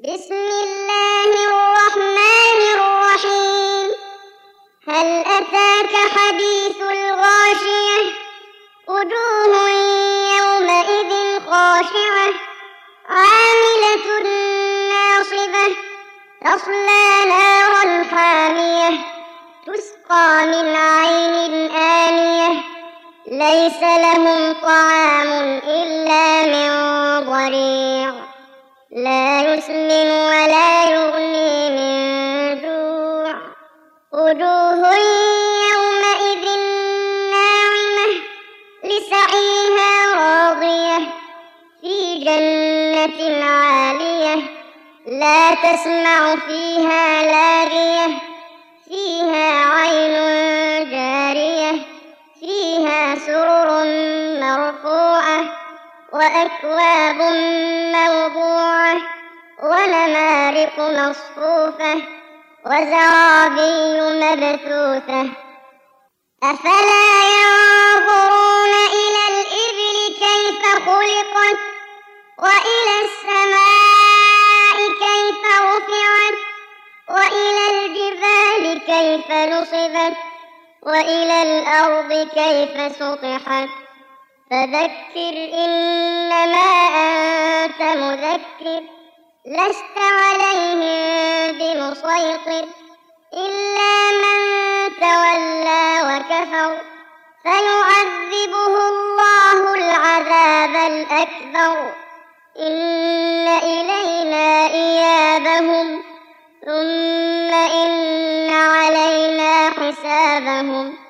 بسم الله الرحمن الرحيم. هل أتاك حديث الغاشية؟ وجوه يومئذ خاشعة عاملة ناصبة تصلى نارا حامية تسقى من عين آنية ليس لهم طعام إلا من ضريع لا يسمن ولا يغني من جوع. وجوه يومئذ ناعمة لسعيها راضية في جنة عالية لا تسمع فيها لاغية فيها عين جارية فيها سرر مرفوعة وأكواب موضوعة ونمارق مصفوفة وزرابي مبثوثة. أفلا ينظرون إلى الإبل كيف خلقت وإلى السماء كيف رفعت وإلى الجبال كيف نصبت وإلى الأرض كيف سطحت. فذكر إنما أنت مذكر لست عليهم بمسيطر إلا من تولى وكفر فيعذبه الله العذاب الأكبر. إن إلينا إيابهم ثم إن علينا حسابهم.